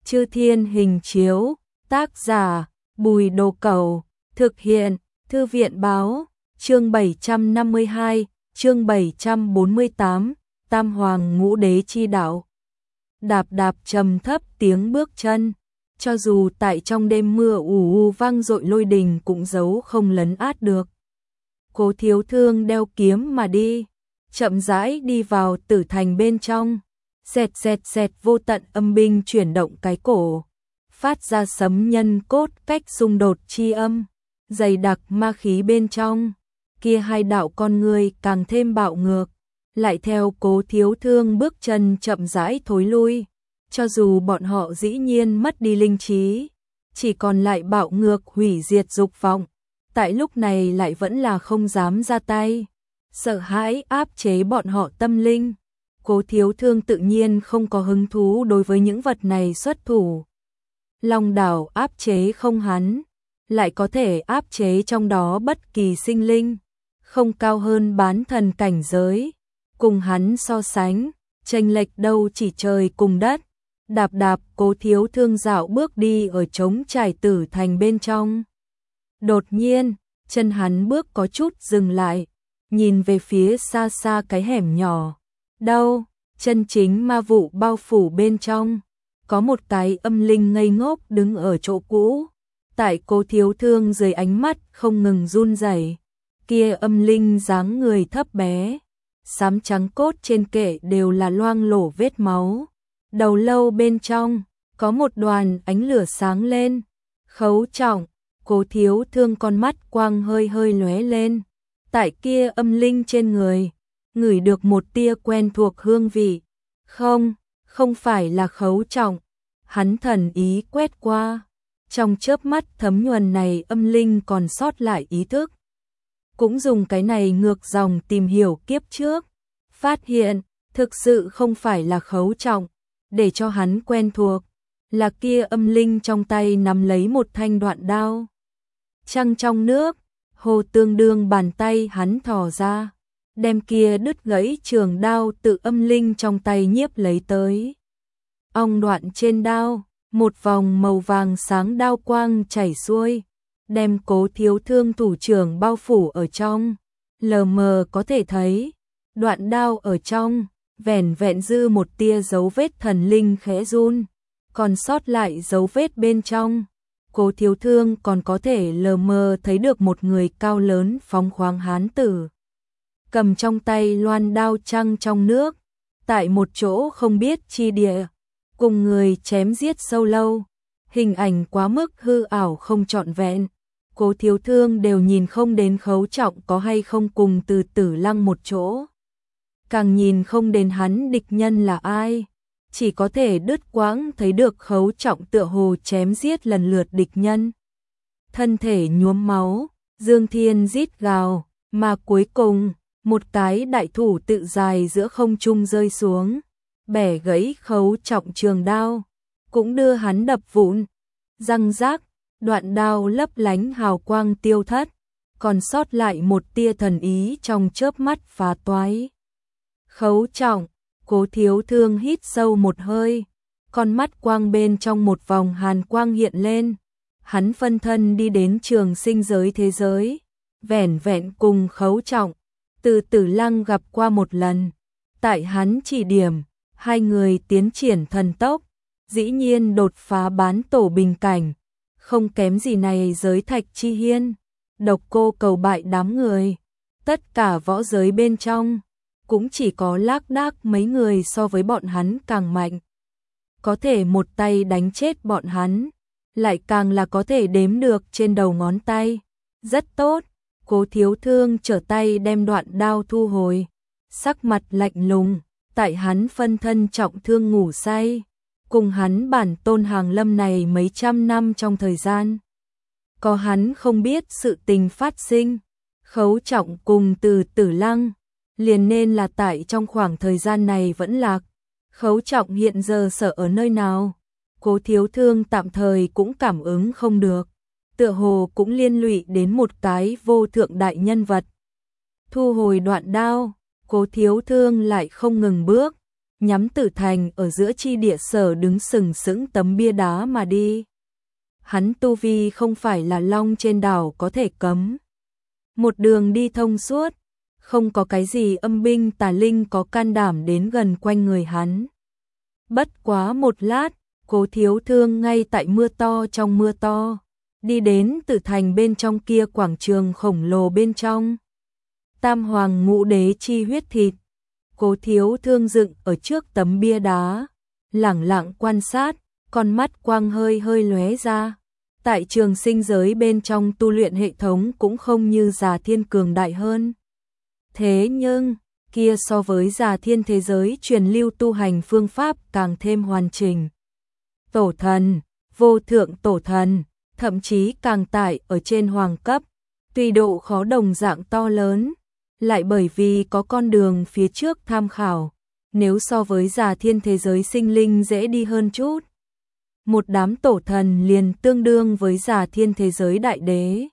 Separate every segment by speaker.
Speaker 1: Chư Thiên Hình Chiếu, tác giả Bùi Đồ Cẩu, thực hiện Thư viện Báo, chương 752, chương 748, Tam Hoàng Ngũ Đế chi đạo. Đạp đạp trầm thấp tiếng bước chân, cho dù tại trong đêm mưa ù u vang dội lôi đình cũng giấu không lấn át được. Cố Thiếu Thương đeo kiếm mà đi, chậm rãi đi vào tử thành bên trong. Xẹt xẹt xẹt vô tận âm binh chuyển động cái cổ, phát ra sấm nhân cốt cách xung đột chi âm, dày đặc ma khí bên trong. Kia hai đạo con người càng thêm bạo ngược, lại theo Cố Thiếu Thương bước chân chậm rãi thối lui. Cho dù bọn họ dĩ nhiên mất đi linh trí, chỉ còn lại bạo ngược hủy diệt dục vọng, tại lúc này lại vẫn là không dám ra tay, sợ hãi áp chế bọn họ tâm linh. Cố Thiếu Thương tự nhiên không có hứng thú đối với những vật này xuất thủ. Long đảo áp chế không hắn, lại có thể áp chế trong đó bất kỳ sinh linh, không cao hơn bán thần cảnh giới. Cùng hắn so sánh, chênh lệch đâu chỉ trời cùng đất. Đạp đạp Cố Thiếu Thương dạo bước đi ở trống trải tử thành bên trong. Đột nhiên, chân hắn bước có chút dừng lại, nhìn về phía xa xa cái hẻm nhỏ. Đâu, chân chính ma vụ bao phủ bên trong, có một cái âm linh ngây ngốc đứng ở chỗ cũ. Tại Cố Thiếu Thương dưới ánh mắt không ngừng run rẩy, kia âm linh dáng người thấp bé, xám trắng cốt trên kệ đều là loang lổ vết máu. Đầu lâu bên trong có một đoàn ánh lửa sáng lên. Khấu Trọng, Cố Thiếu Thương con mắt quang hơi hơi lóe lên, tại kia âm linh trên người ngửi được một tia quen thuộc hương vị. Không phải là Khấu Trọng. Hắn thần ý quét qua, trong chớp mắt thấm nhuần này âm linh còn sót lại ý thức. Cũng dùng cái này ngược dòng tìm hiểu kiếp trước, phát hiện thực sự không phải là Khấu Trọng. Để cho hắn quen thuộc là kia âm linh trong tay nắm lấy một thanh đoạn đao. Trăng trong nước, hồ tương đương bàn tay hắn thò ra, đem kia đứt gãy trường đao tự âm linh trong tay nhiếp lấy tới. Ong đoạn trên đao, một vòng màu vàng sáng đao quang chảy xuôi, đem Cố Thiếu Thương thủ trưởng bao phủ ở trong. Lờ mờ có thể thấy, đoạn đao ở trong vẻn vẹn dư một tia dấu vết thần linh khẽ run, còn sót lại dấu vết bên trong. Cố Thiếu Thương còn có thể lờ mờ thấy được một người cao lớn phóng khoáng hán tử, cầm trong tay loan đao trăng trong nước, tại một chỗ không biết chi địa, cùng người chém giết sâu lâu. Hình ảnh quá mức hư ảo không trọn vẹn, Cố Thiếu Thương đều nhìn không đến Khấu Trọng có hay không cùng từ Tử Lăng một chỗ. Càng nhìn không đến hắn địch nhân là ai, chỉ có thể đứt quãng thấy được Khấu Trọng tựa hồ chém giết lần lượt địch nhân. Thân thể nhuốm máu, dương thiên rít gào, mà cuối cùng, một cái đại thủ tự dài giữa không trung rơi xuống, bẻ gãy Khấu Trọng trường đao, cũng đưa hắn đập vụn. Răng rác, đoạn đao lấp lánh hào quang tiêu thất, còn sót lại một tia thần ý trong chớp mắt phá toái. Khấu Trọng, Cố Thiếu Thương hít sâu một hơi, con mắt quang bên trong một vòng hàn quang hiện lên. Hắn phân thân đi đến trường sinh giới thế giới, vẻn vẹn cùng Khấu Trọng, từ Tử Lăng gặp qua một lần. Tại hắn chỉ điểm, hai người tiến triển thần tốc, dĩ nhiên đột phá bán tổ bình cảnh, không kém gì này giới Thạch Chi Hiên. Độc Cô Cầu bại đám người, tất cả võ giới bên trong cũng chỉ có lác đác mấy người so với bọn hắn càng mạnh, có thể một tay đánh chết bọn hắn, lại càng là có thể đếm được trên đầu ngón tay. Rất tốt, Cố Thiếu Thương trở tay đem đoạn đao thu hồi, sắc mặt lạnh lùng, tại hắn phân thân trọng thương ngủ say, cùng hắn bản tôn hàng lâm này mấy trăm năm trong thời gian. Có hắn không biết sự tình phát sinh, Khấu Trọng cùng từ Tử Lăng liền nên là tại trong khoảng thời gian này vẫn lạc. Khấu Trọng hiện giờ sở ở nơi nào, Cố Thiếu Thương tạm thời cũng cảm ứng không được, tựa hồ cũng liên lụy đến một cái vô thượng đại nhân vật. Thu hồi đoạn đao, Cố Thiếu Thương lại không ngừng bước, nhắm Tử Thành ở giữa chi địa sở đứng sừng sững tấm bia đá mà đi. Hắn tu vi không phải là long trên đảo có thể cấm. Một đường đi thông suốt, không có cái gì âm binh tà linh có can đảm đến gần quanh người hắn. Bất quá một lát, Cố Thiếu Thương ngay tại mưa to trong mưa to, đi đến Tử Thành bên trong kia quảng trường khổng lồ bên trong. Tam Hoàng Ngũ Đế chi huyết thịt. Cố Thiếu Thương dựng ở trước tấm bia đá, lẳng lặng quan sát, con mắt quang hơi hơi lóe ra. Tại trường sinh giới bên trong tu luyện hệ thống cũng không như Già Thiên cường đại hơn. Thế nhưng, kia so với Già Thiên thế giới truyền lưu tu hành phương pháp càng thêm hoàn chỉnh. Tổ thần, vô thượng tổ thần, thậm chí càng tải ở trên hoàng cấp, tùy độ khó đồng dạng to lớn, lại bởi vì có con đường phía trước tham khảo, nếu so với Già Thiên thế giới sinh linh dễ đi hơn chút. Một đám tổ thần liền tương đương với Già Thiên thế giới đại đế.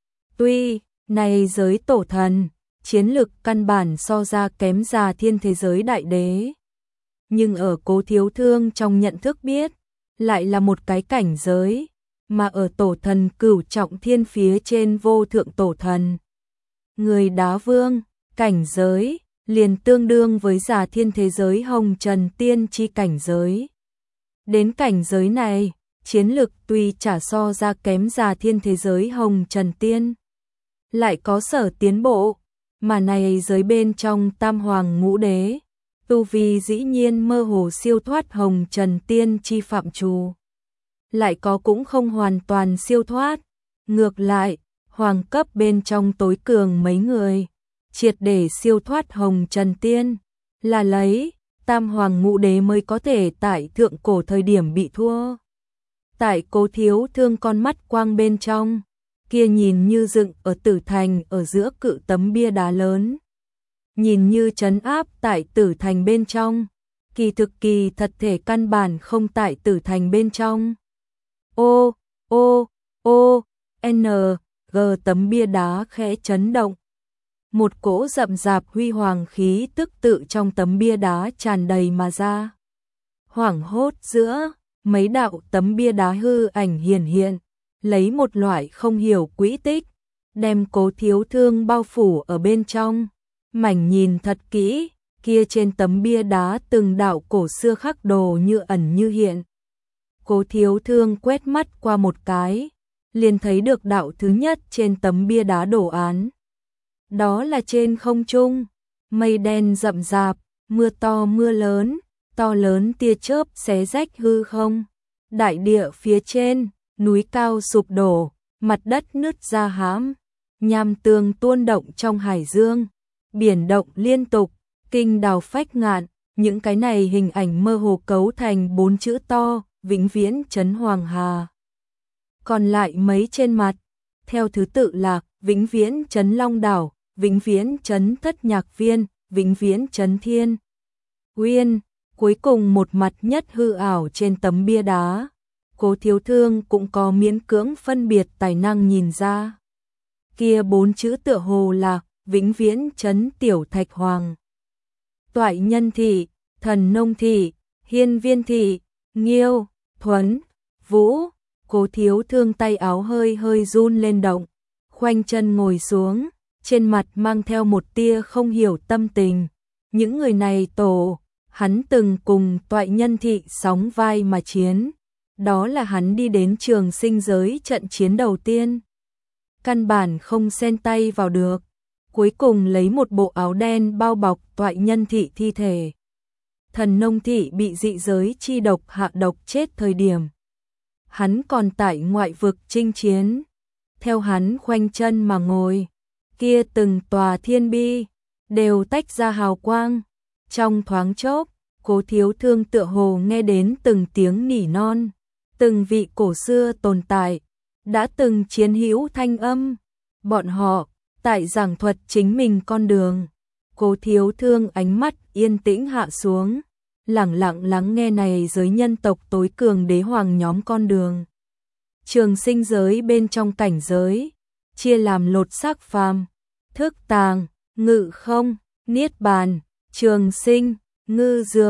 Speaker 1: Tuy, này giới tổ thần, chiến lực căn bản so ra kém Già Thiên thế giới đại đế. Nhưng ở Cố Thiếu Thương trong nhận thức biết, lại là một cái cảnh giới, mà ở tổ thần cửu trọng thiên phía trên vô thượng tổ thần. Người đá vương, cảnh giới, liền tương đương với Già Thiên thế giới hồng trần tiên chi cảnh giới. Đến cảnh giới này, chiến lực tuy chả so ra kém Già Thiên thế giới hồng trần tiên, lại có sở tiến bộ, mà này giới bên trong Tam Hoàng Ngũ Đế, tu vi dĩ nhiên mơ hồ siêu thoát hồng trần tiên chi phạm trù. Lại có cũng không hoàn toàn siêu thoát, ngược lại, hoàng cấp bên trong tối cường mấy người, triệt để siêu thoát hồng trần tiên, là lấy Tam Hoàng Ngũ Đế mới có thể tại thượng cổ thời điểm bị thua. Tại Cố Thiếu Thương con mắt quang bên trong, kia nhìn như dựng ở Tử Thành ở giữa cự tấm bia đá lớn. Nhìn như trấn áp tại Tử Thành bên trong, kỳ thực kỳ thật thể căn bản không tại Tử Thành bên trong. N, G tấm bia đá khẽ chấn động. Một cỗ rậm rạp huy hoàng khí tức tự trong tấm bia đá tràn đầy mà ra. Hoảng hốt giữa, mấy đạo tấm bia đá hư ảnh hiển hiện, lấy một loại không hiểu quỹ tích, đem Cố Thiếu Thương bao phủ ở bên trong. Mảnh nhìn thật kỹ, kia trên tấm bia đá từng đạo cổ xưa khắc đồ như ẩn như hiện. Cố Thiếu Thương quét mắt qua một cái, liền thấy được đạo thứ nhất trên tấm bia đá đồ án. Đó là trên không trung, mây đen rậm rạp, mưa to mưa lớn, to lớn tia chớp xé rách hư không. Đại địa phía trên, núi cao sụp đổ, mặt đất nứt ra hãm, nham tường tuôn động trong hải dương, biển động liên tục, kinh đào phách ngạn, những cái này hình ảnh mơ hồ cấu thành 4 chữ to, vĩnh viễn trấn Hoàng Hà. Còn lại mấy trên mặt, theo thứ tự là vĩnh viễn trấn Long Đảo, vĩnh viễn trấn Thất Nhạc Viên, vĩnh viễn trấn Thiên Uyên, cuối cùng một mặt nhất hư ảo trên tấm bia đá. Cố Thiếu Thương cũng có miễn cưỡng phân biệt tài năng nhìn ra. Kia 4 chữ tựa hồ là vĩnh viễn trấn Tiểu Thạch Hoàng, Toại Nhân Thị, Thần Nông Thị, Hiên Viên Thị, Nghiêu, Thuấn, Vũ. Cố Thiếu Thương tay áo hơi hơi run lên động, khoanh chân ngồi xuống, trên mặt mang theo một tia không hiểu tâm tình. Những người này tổ, hắn từng cùng Toại Nhân Thị sóng vai mà chiến. Đó là hắn đi đến trường sinh giới trận chiến đầu tiên. Căn bản không xen tay vào được. Cuối cùng lấy một bộ áo đen bao bọc Toại Nhân Thị thi thể. Thần Nông Thị bị dị giới chi độc hạ độc chết thời điểm. Hắn còn tại ngoại vực chinh chiến. Theo hắn khoanh chân mà ngồi, kia từng tòa thiên bi đều tách ra hào quang. Trong thoáng chốc, Cố Thiếu Thương tựa hồ nghe đến từng tiếng nỉ non, từng vị cổ xưa tồn tại, đã từng chiến hữu thanh âm. Bọn họ tại giảng thuật chính mình con đường. Cố Thiếu Thương ánh mắt yên tĩnh hạ xuống, lẳng lặng lắng nghe này giới nhân tộc tối cường đế hoàng nhóm con đường. Trường sinh giới bên trong cảnh giới, chia làm lột xác phàm, thức tàng, ngự không, niết bàn, trường sinh, ngư dược,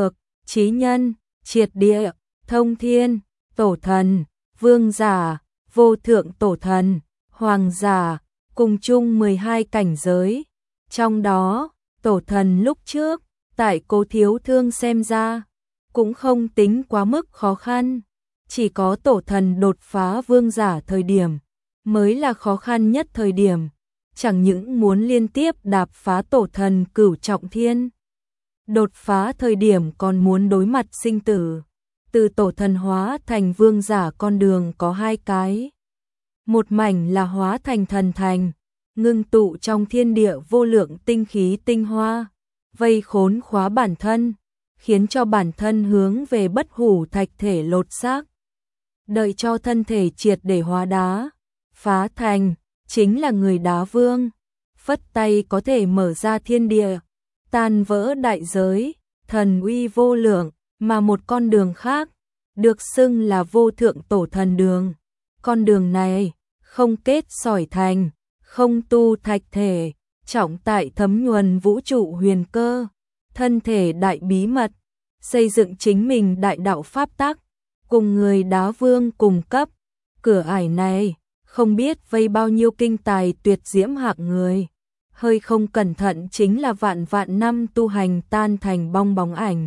Speaker 1: chí nhân, triệt địa, thông thiên, tổ thần, vương giả, vô thượng tổ thần, hoàng giả, cùng chung 12 cảnh giới. Trong đó, tổ thần lúc trước, tại Cố Thiếu Thương xem ra, cũng không tính quá mức khó khăn. Chỉ có tổ thần đột phá vương giả thời điểm, mới là khó khăn nhất thời điểm. Chẳng những muốn liên tiếp đạp phá tổ thần cửu trọng thiên. Đột phá thời điểm còn muốn đối mặt sinh tử. Từ tổ thần hóa thành vương giả con đường có hai cái. Một mảnh là hóa thành thần thành, ngưng tụ trong thiên địa vô lượng tinh khí tinh hoa, vây khốn khóa bản thân, khiến cho bản thân hướng về bất hủ thạch thể lột xác. Đợi cho thân thể triệt để hóa đá, phá thành, chính là người đá vương. Phất tay có thể mở ra thiên địa, tan vỡ đại giới, thần uy vô lượng, mà một con đường khác, được xưng là vô thượng tổ thần đường. Con đường này, không kết sỏi thành, không tu thạch thể, trọng tại thấm nhuần vũ trụ huyền cơ, thân thể đại bí mật, xây dựng chính mình đại đạo pháp tắc, cùng người đá vương cùng cấp. Cửa ải này, không biết vây bao nhiêu kinh tài tuyệt diễm hạng người. Hơi không cẩn thận chính là vạn vạn năm tu hành tan thành bong bóng ảnh.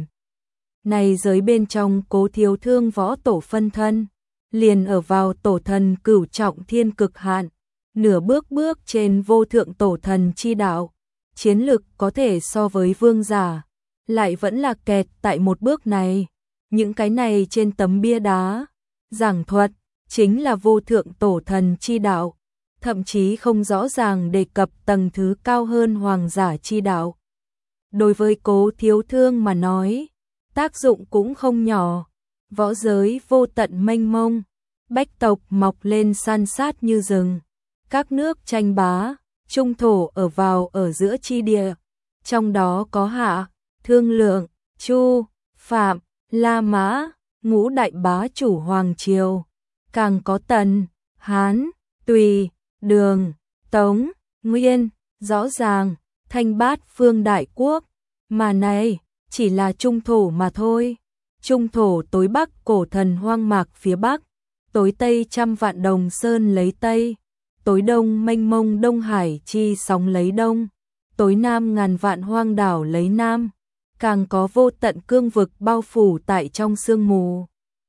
Speaker 1: Này giới bên trong Cố Thiếu Thương võ tổ phân thân, liền ở vào tổ thần cửu trọng thiên cực hạn, nửa bước trên vô thượng tổ thần chi đạo, chiến lực có thể so với vương giả, lại vẫn là kẹt tại một bước này. Những cái này trên tấm bia đá, giảng thuật, chính là vô thượng tổ thần chi đạo, thậm chí không rõ ràng đề cập tầng thứ cao hơn hoàng giả chi đạo. Đối với Cố Thiếu Thương mà nói, tác dụng cũng không nhỏ. Võ giới vô tận mênh mông, bách tộc mọc lên san sát như rừng, các nước tranh bá, trung thổ ở vào ở giữa chi địa, trong đó có Hạ, Thương Lượng, Chu, Phạm, La Mã, ngũ đại bá chủ hoàng triều, càng có Tần, Hán, Tùy, Đường, Tống, Nguyên, rõ ràng, thanh bát phương đại quốc, mà này chỉ là trung thổ mà thôi. Trung thổ tối bắc cổ thần hoang mạc phía bắc, tối tây trăm vạn đồng sơn lấy tây, tối đông mênh mông Đông Hải chi sóng lấy đông, tối nam ngàn vạn hoang đảo lấy nam, càng có vô tận cương vực bao phủ tại trong sương mù.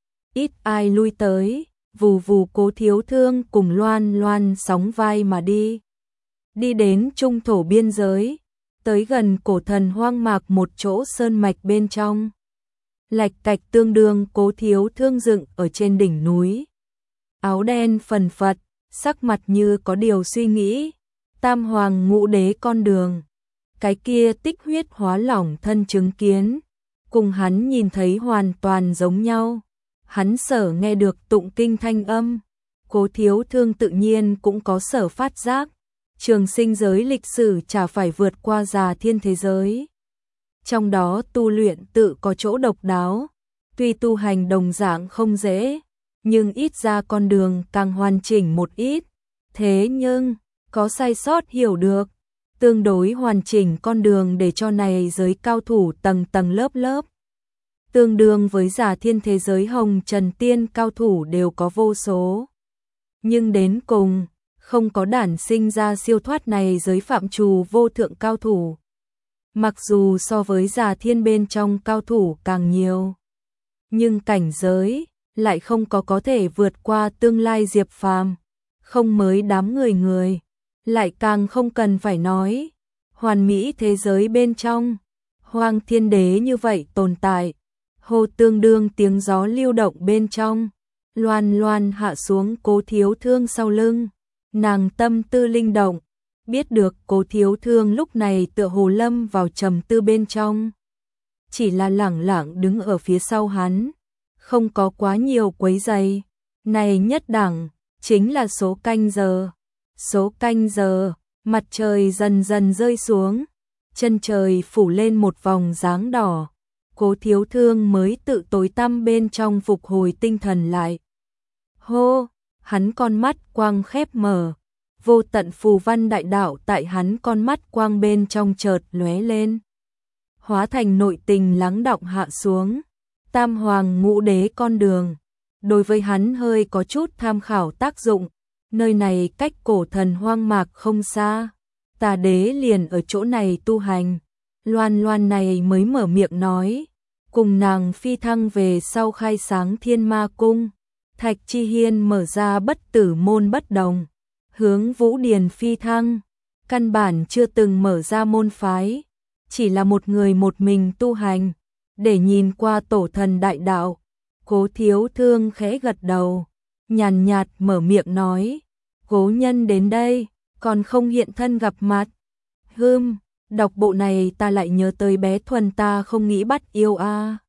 Speaker 1: Ít ai lui tới, vù vù Cố Thiếu Thương cùng loan loan sóng vai mà đi. Đi đến trung thổ biên giới, tới gần cổ thần hoang mạc một chỗ sơn mạch bên trong. Lạch cạch tương đương Cố Thiếu Thương dựng ở trên đỉnh núi. Áo đen phần phật, sắc mặt như có điều suy nghĩ. Tam hoàng ngũ đế con đường. Cái kia tích huyết hóa lỏng thân chứng kiến. Cùng hắn nhìn thấy hoàn toàn giống nhau. Hắn sở nghe được tụng kinh thanh âm. Cố Thiếu Thương tự nhiên cũng có sở phát giác. Trường sinh giới lịch sử chả phải vượt qua già thiên thế giới. Trong đó tu luyện tự có chỗ độc đáo, tuy tu hành đồng dạng không dễ, nhưng ít ra con đường càng hoàn chỉnh một ít. Thế nhưng, có sai sót hiểu được, tương đối hoàn chỉnh con đường để cho này giới cao thủ tầng tầng lớp lớp. Tương đương với già thiên thế giới hồng trần tiên cao thủ đều có vô số. Nhưng đến cùng, không có đản sinh ra siêu thoát này giới phạm trù vô thượng cao thủ. Mặc dù so với già thiên bên trong cao thủ càng nhiều, nhưng cảnh giới lại không có thể vượt qua tương lai Diệp Phàm, không mới đám người, lại càng không cần phải nói. Hoàn mỹ thế giới bên trong, hoang thiên đế như vậy tồn tại, hồ tương đương tiếng gió lưu động bên trong, loan loan hạ xuống Cố Thiếu Thương sau lưng, nàng tâm tư linh động. Biết được Cố Thiếu Thương lúc này tựa hồ lâm vào trầm tư bên trong. Chỉ là lẳng lặng đứng ở phía sau hắn, không có quá nhiều quấy rầy. Này nhất đẳng, chính là số canh giờ. Số canh giờ, mặt trời dần dần rơi xuống, chân trời phủ lên một vòng dáng đỏ. Cố Thiếu Thương mới tự tối tăm bên trong phục hồi tinh thần lại. Hô, hắn con mắt quang khép mở. Vô tận phù văn đại đạo tại hắn con mắt quang bên trong chợt lóe lên. hóa thành nội tình lắng đọng hạ xuống. Tam hoàng ngũ đế con đường, đối với hắn hơi có chút tham khảo tác dụng, nơi này cách cổ thần hoang mạc không xa, Tà đế liền ở chỗ này tu hành. Loan Loan này mới mở miệng nói, cùng nàng phi thăng về sau khai sáng Thiên Ma Cung. Thạch Chi Hiên mở ra bất tử môn bất đồng, hướng Vũ Điền phi thăng, căn bản chưa từng mở ra môn phái, chỉ là một người một mình tu hành, để nhìn qua tổ thần đại đạo. Cố Thiếu Thương khẽ gật đầu, nhàn nhạt mở miệng nói, cố nhân đến đây, còn không hiện thân gặp mặt. Đọc bộ này ta lại nhớ tới bé Thuần ta không nghĩ bắt yêu a.